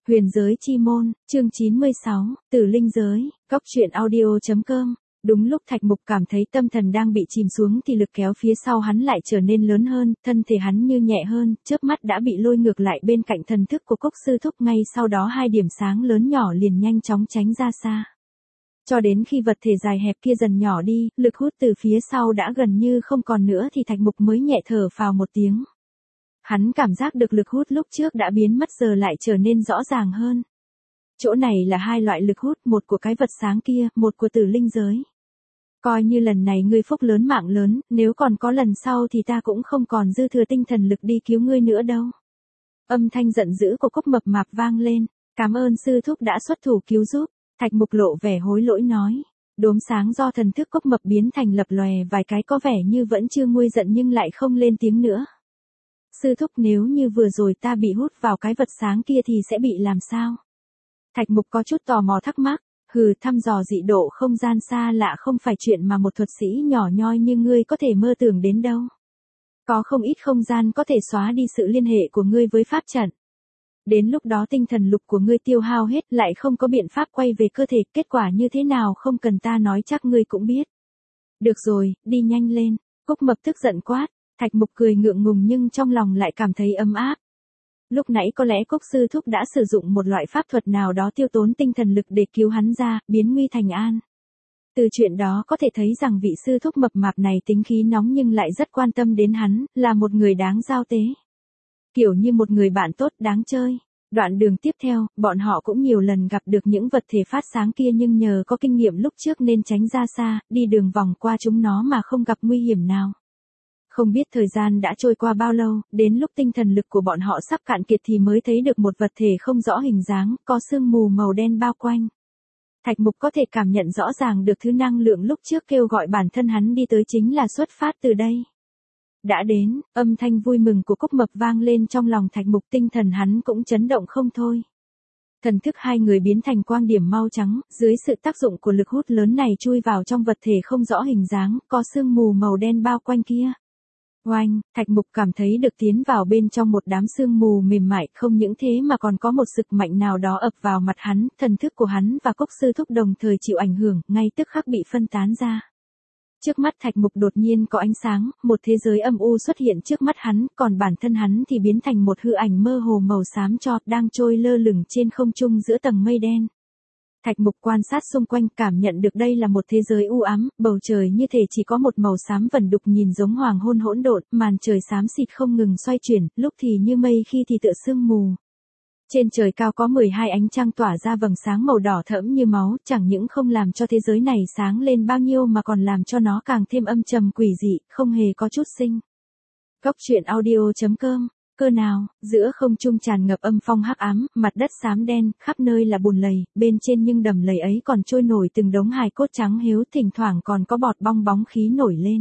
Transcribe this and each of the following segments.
Huyền giới chi môn, chương 96, Tử linh giới, góc truyện audio.com. Đúng lúc Thạch Mục cảm thấy tâm thần đang bị chìm xuống thì lực kéo phía sau hắn lại trở nên lớn hơn, thân thể hắn như nhẹ hơn, chớp mắt đã bị lôi ngược lại bên cạnh thần thức của Cốc Sư Thúc, ngay sau đó hai điểm sáng lớn nhỏ liền nhanh chóng tránh ra xa. Cho đến khi vật thể dài hẹp kia dần nhỏ đi, lực hút từ phía sau đã gần như không còn nữa thì Thạch Mục mới nhẹ thở phào một tiếng. Hắn cảm giác được lực hút lúc trước đã biến mất giờ lại trở nên rõ ràng hơn. Chỗ này là hai loại lực hút, một của cái vật sáng kia, một của tử linh giới. Coi như lần này ngươi phúc lớn mạng lớn, nếu còn có lần sau thì ta cũng không còn dư thừa tinh thần lực đi cứu ngươi nữa đâu. Âm thanh giận dữ của Cốc Mập Mạp vang lên, cảm ơn sư thúc đã xuất thủ cứu giúp. Thạch Mục lộ vẻ hối lỗi nói. Đốm sáng do thần thức Cốc Mập biến thành lập lòe vài cái có vẻ như vẫn chưa nguôi giận nhưng lại không lên tiếng nữa. Sư thúc, nếu như vừa rồi ta bị hút vào cái vật sáng kia thì sẽ bị làm sao? Thạch Mục có chút tò mò thắc mắc, thăm dò dị độ không gian xa lạ không phải chuyện mà một thuật sĩ nhỏ nhoi như ngươi có thể mơ tưởng đến đâu. Có không ít không gian có thể xóa đi sự liên hệ của ngươi với pháp trận. Đến lúc đó tinh thần lực của ngươi tiêu hao hết lại không có biện pháp quay về cơ thể, kết quả như thế nào không cần ta nói chắc ngươi cũng biết. Được rồi, đi nhanh lên, Cốc Mập tức giận quát. Thạch Mục cười ngượng ngùng nhưng trong lòng lại cảm thấy ấm áp. Lúc nãy có lẽ Cốc Sư Thúc đã sử dụng một loại pháp thuật nào đó tiêu tốn tinh thần lực để cứu hắn ra, biến nguy thành an. Từ chuyện đó có thể thấy rằng vị Sư Thúc mập mạp này tính khí nóng nhưng lại rất quan tâm đến hắn, là một người đáng giao tế. Kiểu như một người bạn tốt đáng chơi. Đoạn đường tiếp theo, bọn họ cũng nhiều lần gặp được những vật thể phát sáng kia nhưng nhờ có kinh nghiệm lúc trước nên tránh ra xa, đi đường vòng qua chúng nó mà không gặp nguy hiểm nào. Không biết thời gian đã trôi qua bao lâu, đến lúc tinh thần lực của bọn họ sắp cạn kiệt thì mới thấy được một vật thể không rõ hình dáng, có sương mù màu đen bao quanh. Thạch Mục có thể cảm nhận rõ ràng được thứ năng lượng lúc trước kêu gọi bản thân hắn đi tới chính là xuất phát từ đây. Đã đến, âm thanh vui mừng của Cốc Mập vang lên trong lòng Thạch Mục, tinh thần hắn cũng chấn động không thôi. Thần thức hai người biến thành quang điểm mau trắng, dưới sự tác dụng của lực hút lớn này chui vào trong vật thể không rõ hình dáng, có sương mù màu đen bao quanh kia. Oanh, Thạch Mục cảm thấy được tiến vào bên trong một đám sương mù mềm mại, không những thế mà còn có một sức mạnh nào đó ập vào mặt hắn, thần thức của hắn và Cốc Sư Thúc đồng thời chịu ảnh hưởng, ngay tức khắc bị phân tán ra. Trước mắt Thạch Mục đột nhiên có ánh sáng, một thế giới âm u xuất hiện trước mắt hắn, còn bản thân hắn thì biến thành một hư ảnh mơ hồ màu xám tro, đang trôi lơ lửng trên không trung giữa tầng mây đen. Thạch Mục quan sát xung quanh, cảm nhận được đây là một thế giới u ám, bầu trời như thể chỉ có một màu xám vẩn đục nhìn giống hoàng hôn hỗn độn, màn trời xám xịt không ngừng xoay chuyển, lúc thì như mây khi thì tựa sương mù. Trên trời cao có 12 ánh trăng tỏa ra vầng sáng màu đỏ thẫm như máu, chẳng những không làm cho thế giới này sáng lên bao nhiêu mà còn làm cho nó càng thêm âm trầm quỷ dị, không hề có chút sinh. Góc truyện audio.com. Cơ nào, giữa không trung tràn ngập âm phong hắc ám, mặt đất xám đen, khắp nơi là bùn lầy, bên trên nhưng đầm lầy ấy còn trôi nổi từng đống hài cốt trắng héo, thỉnh thoảng còn có bọt bong bóng khí nổi lên.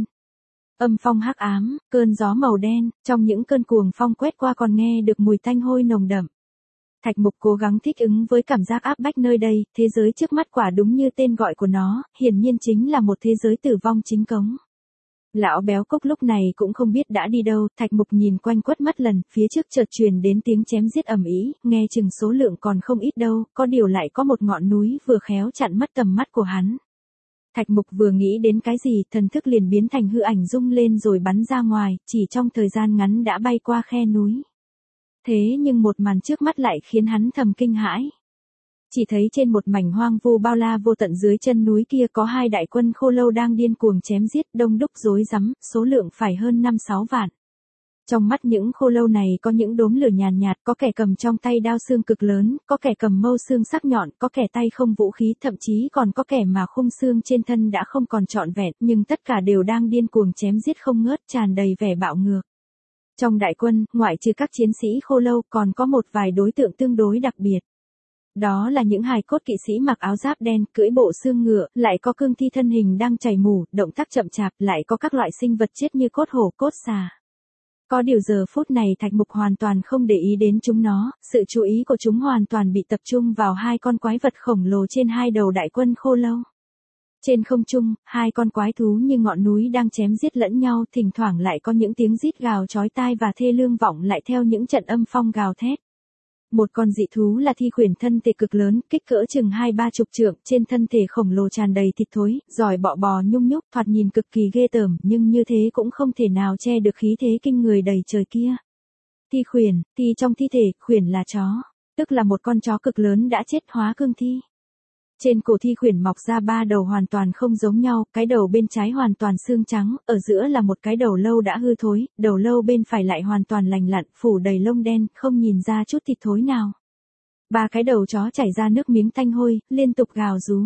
Âm phong hắc ám, cơn gió màu đen, trong những cơn cuồng phong quét qua còn nghe được mùi tanh hôi nồng đậm. Thạch Mục cố gắng thích ứng với cảm giác áp bách nơi đây, thế giới trước mắt quả đúng như tên gọi của nó, hiển nhiên chính là một thế giới tử vong chính cống. Lão béo Cốc lúc này cũng không biết đã đi đâu, Thạch Mục nhìn quanh quất mắt lần, phía trước chợt truyền đến tiếng chém giết ầm ĩ, nghe chừng số lượng còn không ít đâu, có điều lại có một ngọn núi vừa khéo chặn mất tầm mắt của hắn. Thạch Mục vừa nghĩ đến cái gì, thần thức liền biến thành hư ảnh rung lên rồi bắn ra ngoài, chỉ trong thời gian ngắn đã bay qua khe núi. Thế nhưng một màn trước mắt lại khiến hắn thầm kinh hãi. Chỉ thấy trên một mảnh hoang vu bao la vô tận dưới chân núi kia có hai đại quân khô lâu đang điên cuồng chém giết, đông đúc rối rắm, số lượng phải hơn 5-6 vạn. Trong mắt những khô lâu này có những đốm lửa nhàn nhạt, có kẻ cầm trong tay đao xương cực lớn, có kẻ cầm mâu xương sắc nhọn, có kẻ tay không vũ khí, thậm chí còn có kẻ mà khung xương trên thân đã không còn trọn vẹn, nhưng tất cả đều đang điên cuồng chém giết không ngớt, tràn đầy vẻ bạo ngược. Trong đại quân, ngoại trừ các chiến sĩ khô lâu, còn có một vài đối tượng tương đối đặc biệt. Đó là những hài cốt kỵ sĩ mặc áo giáp đen, cưỡi bộ xương ngựa, lại có cương thi thân hình đang chảy mủ, động tác chậm chạp, lại có các loại sinh vật chết như cốt hổ, cốt xà. Có điều giờ phút này Thạch Mục hoàn toàn không để ý đến chúng nó, sự chú ý của chúng hoàn toàn bị tập trung vào hai con quái vật khổng lồ trên hai đầu đại quân khô lâu. Trên không trung, hai con quái thú như ngọn núi đang chém giết lẫn nhau, thỉnh thoảng lại có những tiếng rít gào chói tai và thê lương vọng lại theo những trận âm phong gào thét. Một con dị thú là thi khuyển thân thể cực lớn, kích cỡ chừng 2-30 trượng, trên thân thể khổng lồ tràn đầy thịt thối, giỏi bọ bò nhung nhúc, thoạt nhìn cực kỳ ghê tởm, nhưng như thế cũng không thể nào che được khí thế kinh người đầy trời kia. Thi khuyển, thi trong thi thể, khuyển là chó, tức là một con chó cực lớn đã chết hóa cương thi. Trên cổ thi khuyển mọc ra 3 đầu hoàn toàn không giống nhau, cái đầu bên trái hoàn toàn xương trắng, ở giữa là một cái đầu lâu đã hư thối, đầu lâu bên phải lại hoàn toàn lành lặn, phủ đầy lông đen, không nhìn ra chút thịt thối nào. 3 cái đầu chó chảy ra nước miếng tanh hôi, liên tục gào rú.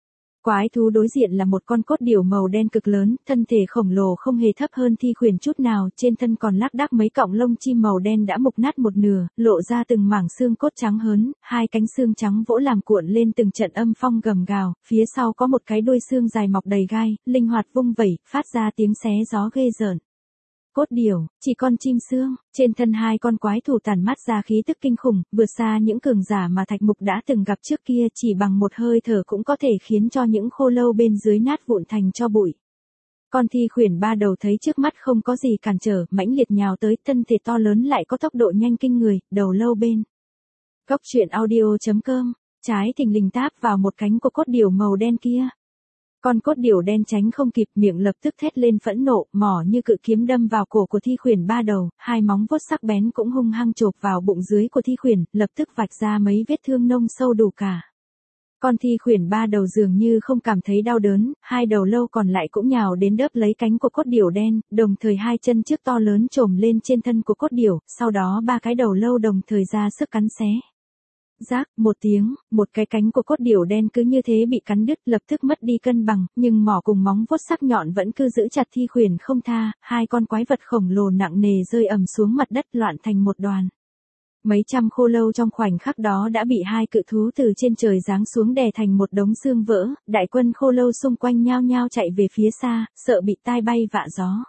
Quái thú đối diện là một con cốt điểu màu đen cực lớn, thân thể khổng lồ không hề thấp hơn thi khuyển chút nào, trên thân còn lác đác mấy cọng lông chim màu đen đã mục nát một nửa, lộ ra từng mảng xương cốt trắng hớn, 2 cánh xương trắng vỗ làm cuộn lên từng trận âm phong gầm gào, phía sau có một cái đuôi xương dài mọc đầy gai, linh hoạt vung vẩy, phát ra tiếng xé gió ghê rợn. Cốt điểu, chỉ con chim xương, trên thân 2 con quái thú tản mát ra khí tức kinh khủng, vượt xa những cường giả mà Thạch Mục đã từng gặp trước kia, chỉ bằng một hơi thở cũng có thể khiến cho những khô lâu bên dưới nát vụn thành tro bụi. Con thi khuyển 3 đầu thấy trước mắt không có gì cản trở, mãnh liệt nhào tới, thân thể to lớn lại có tốc độ nhanh kinh người, đầu lâu bên. Góc truyện audio.com, trái thình lình táp vào một cánh của cốt điểu màu đen kia. Con cốt điểu đen tránh không kịp, miệng lập tức thét lên phẫn nộ, mỏ như cự kiếm đâm vào cổ của thi khuyển 3 đầu, 2 móng vuốt sắc bén cũng hung hăng chộp vào bụng dưới của thi khuyển, lập tức vạch ra mấy vết thương nông sâu đủ cả. Con thi khuyển 3 đầu dường như không cảm thấy đau đớn, 2 đầu lâu còn lại cũng nhào đến đớp lấy cánh của cốt điểu đen, đồng thời 2 chân trước to lớn chồm lên trên thân của cốt điểu, sau đó 3 cái đầu lâu đồng thời ra sức cắn xé. Rác, một tiếng, một cái cánh của cốt điểu đen cứ như thế bị cắn đứt, lập tức mất đi cân bằng, nhưng mỏ cùng móng vuốt sắc nhọn vẫn cứ giữ chặt thi khuyển không tha, 2 con quái vật khổng lồ nặng nề rơi ầm xuống mặt đất loạn thành một đoàn. Mấy trăm khô lâu trong khoảnh khắc đó đã bị 2 cự thú từ trên trời giáng xuống đè thành một đống xương vỡ, đại quân khô lâu xung quanh nhao nhao chạy về phía xa, sợ bị tai bay vạ gió.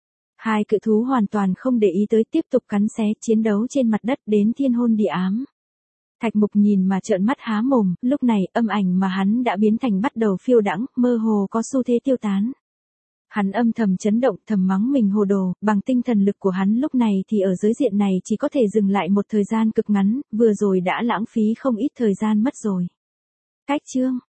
2 cự thú hoàn toàn không để ý tới, tiếp tục cắn xé, chiến đấu trên mặt đất đến thiên hôn địa ám. Thạch Mục nhìn mà trợn mắt há mồm, lúc này âm ảnh mà hắn đã biến thành bắt đầu phiêu đãng, mơ hồ có xu thế tiêu tán. Hắn âm thầm chấn động, thầm mắng mình hồ đồ, bằng tinh thần lực của hắn lúc này thì ở giới diện này chỉ có thể dừng lại một thời gian cực ngắn, vừa rồi đã lãng phí không ít thời gian mất rồi. Cách chương